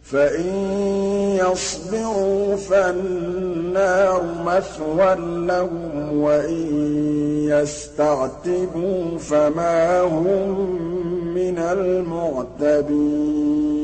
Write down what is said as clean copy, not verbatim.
فَإِن يَصْبِرُوا فَالنَّارُ مَثْوًى لَّهُمْ وَإِن يَسْتَعْتِبُوا فَمَا هُم مِّنَ الْمُعْتَبِينَ